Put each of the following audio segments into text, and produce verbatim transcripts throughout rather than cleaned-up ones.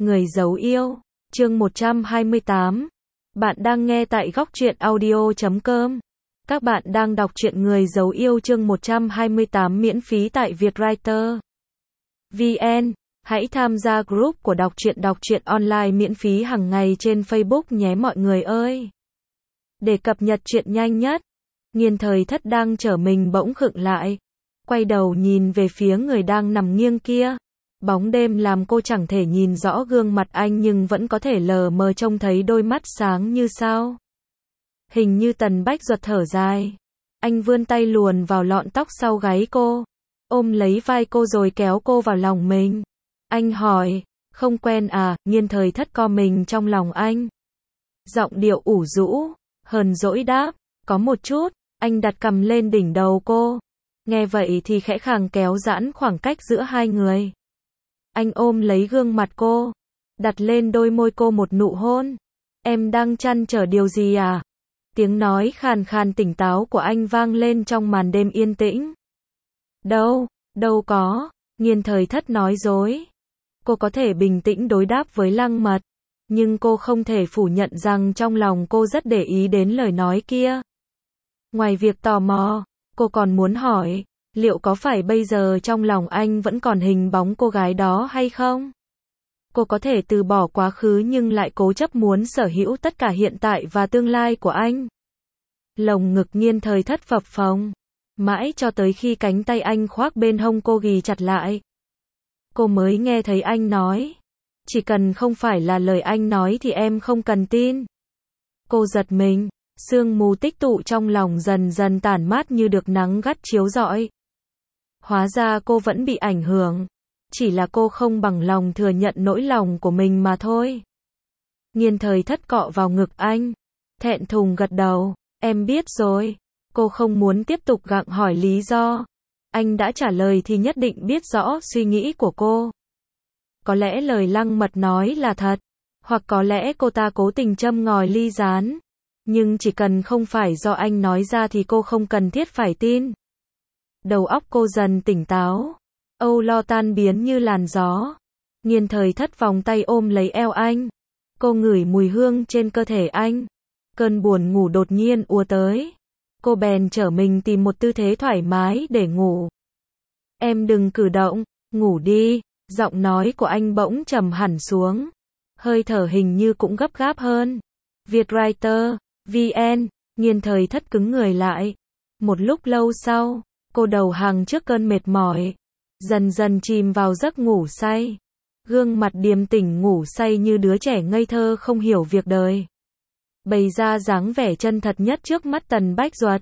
Người giấu yêu, chương một trăm hai mươi tám. Bạn đang nghe tại góc truyện audio chấm com. Các bạn đang đọc truyện Người giấu yêu chương một trăm hai mươi tám miễn phí tại Vietwriter vê en. Hãy tham gia group của đọc truyện đọc truyện online miễn phí hàng ngày trên Facebook nhé mọi người ơi. Để cập nhật truyện nhanh nhất, Nghiên Thời Thất đang chở mình bỗng khựng lại, quay đầu nhìn về phía người đang nằm nghiêng kia. Bóng đêm làm cô chẳng thể nhìn rõ gương mặt anh nhưng vẫn có thể lờ mờ trông thấy đôi mắt sáng như sao. Hình như Tần Bách Duật thở dài. Anh vươn tay luồn vào lọn tóc sau gáy cô, ôm lấy vai cô rồi kéo cô vào lòng mình. Anh hỏi, không quen à? Nghiên Thời Thất co mình trong lòng anh. Giọng điệu ủ rũ, hờn dỗi đáp, có một chút. Anh đặt cằm lên đỉnh đầu cô. Nghe vậy thì khẽ khàng kéo giãn khoảng cách giữa hai người. Anh ôm lấy gương mặt cô, đặt lên đôi môi cô một nụ hôn. Em đang trăn trở điều gì à? Tiếng nói khàn khàn tỉnh táo của anh vang lên trong màn đêm yên tĩnh. Đâu, đâu có, Nghiên Thời Thất nói dối. Cô có thể bình tĩnh đối đáp với Lăng Mật, nhưng cô không thể phủ nhận rằng trong lòng cô rất để ý đến lời nói kia. Ngoài việc tò mò, cô còn muốn hỏi, liệu có phải bây giờ trong lòng anh vẫn còn hình bóng cô gái đó hay không? Cô có thể từ bỏ quá khứ nhưng lại cố chấp muốn sở hữu tất cả hiện tại và tương lai của anh. Lồng ngực Nghiên Thời Thất phập phồng, mãi cho tới khi cánh tay anh khoác bên hông cô ghì chặt lại. Cô mới nghe thấy anh nói, chỉ cần không phải là lời anh nói thì em không cần tin. Cô giật mình, sương mù tích tụ trong lòng dần dần tản mát như được nắng gắt chiếu rọi. Hóa ra cô vẫn bị ảnh hưởng, chỉ là cô không bằng lòng thừa nhận nỗi lòng của mình mà thôi. Nghiên Thời Thất cọ vào ngực anh, thẹn thùng gật đầu, em biết rồi. Cô không muốn tiếp tục gặng hỏi lý do. Anh đã trả lời thì nhất định biết rõ suy nghĩ của cô. Có lẽ lời Lăng Mật nói là thật, hoặc có lẽ cô ta cố tình châm ngòi ly gián. Nhưng chỉ cần không phải do anh nói ra thì cô không cần thiết phải tin. Đầu óc cô dần tỉnh táo, âu lo tan biến như làn gió. Nghiên Thời Thất vòng tay ôm lấy eo anh. Cô ngửi mùi hương trên cơ thể anh. Cơn buồn ngủ đột nhiên ùa tới. Cô bèn trở mình tìm một tư thế thoải mái để ngủ. Em đừng cử động, ngủ đi. Giọng nói của anh bỗng trầm hẳn xuống. Hơi thở hình như cũng gấp gáp hơn. Vietwriter vê en. Nghiên Thời Thất cứng người lại. Một lúc lâu sau, cô đầu hàng trước cơn mệt mỏi, dần dần chìm vào giấc ngủ say. Gương mặt điềm tĩnh ngủ say như đứa trẻ ngây thơ không hiểu việc đời, bày ra dáng vẻ chân thật nhất trước mắt Tần Bách Duật.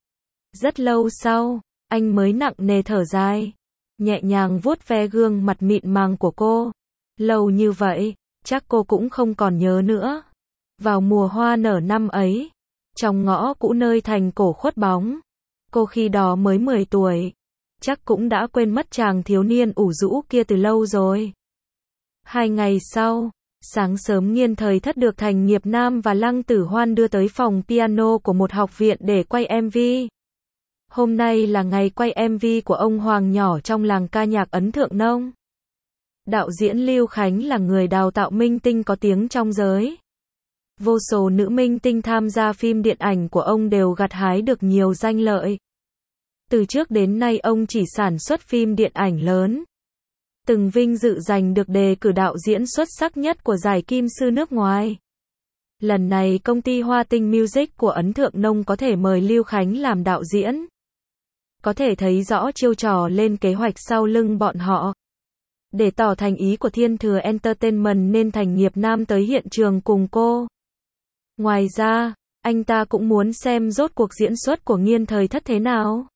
Rất lâu sau, anh mới nặng nề thở dài, nhẹ nhàng vuốt ve gương mặt mịn màng của cô. Lâu như vậy, chắc cô cũng không còn nhớ nữa. Vào mùa hoa nở năm ấy, trong ngõ cũ nơi thành cổ khuất bóng, cô khi đó mới mười tuổi, chắc cũng đã quên mất chàng thiếu niên ủ rũ kia từ lâu rồi. Hai ngày sau, sáng sớm Nghiên Thời Thất được Thành Nghiệp Nam và Lăng Tử Hoan đưa tới phòng piano của một học viện để quay em vê. Hôm nay là ngày quay em vê của ông Hoàng nhỏ trong làng ca nhạc Ấn Thượng Nông. Đạo diễn Lưu Khánh là người đào tạo minh tinh có tiếng trong giới. Vô số nữ minh tinh tham gia phim điện ảnh của ông đều gặt hái được nhiều danh lợi. Từ trước đến nay ông chỉ sản xuất phim điện ảnh lớn. Từng vinh dự giành được đề cử đạo diễn xuất sắc nhất của giải Kim Sư nước ngoài. Lần này công ty Hoa Tinh Music của Ấn Thượng Nông có thể mời Lưu Khánh làm đạo diễn. Có thể thấy rõ chiêu trò lên kế hoạch sau lưng bọn họ. Để tỏ thành ý của Thiên Thừa Entertainment nên Thành Nghiệp Nam tới hiện trường cùng cô. Ngoài ra, anh ta cũng muốn xem rốt cuộc diễn xuất của Nghiên Thời Thất thế nào.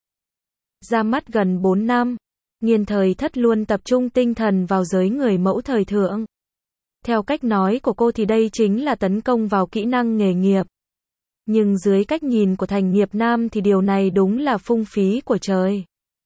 Ra mắt gần bốn năm, Nghiên Thời Thất luôn tập trung tinh thần vào giới người mẫu thời thượng. Theo cách nói của cô thì đây chính là tấn công vào kỹ năng nghề nghiệp. Nhưng dưới cách nhìn của Thành Nghiệp Nam thì điều này đúng là phung phí của trời.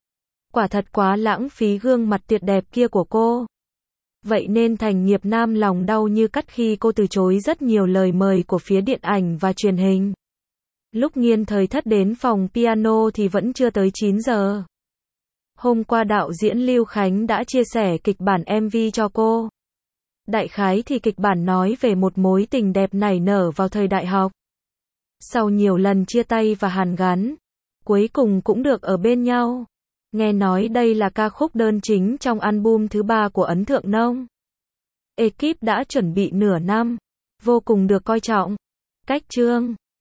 Quả thật quá lãng phí gương mặt tuyệt đẹp kia của cô. Vậy nên Thành Nghiệp Nam lòng đau như cắt khi cô từ chối rất nhiều lời mời của phía điện ảnh và truyền hình. Lúc Nghiên Thời Thất đến phòng piano thì vẫn chưa tới chín giờ. Hôm qua đạo diễn Lưu Khánh đã chia sẻ kịch bản em vê cho cô. Đại khái thì kịch bản nói về một mối tình đẹp nảy nở vào thời đại học. Sau nhiều lần chia tay và hàn gắn, cuối cùng cũng được ở bên nhau. Nghe nói đây là ca khúc đơn chính trong album thứ ba của Ấn Thượng Nông. Ekip đã chuẩn bị nửa năm, vô cùng được coi trọng. Cách chương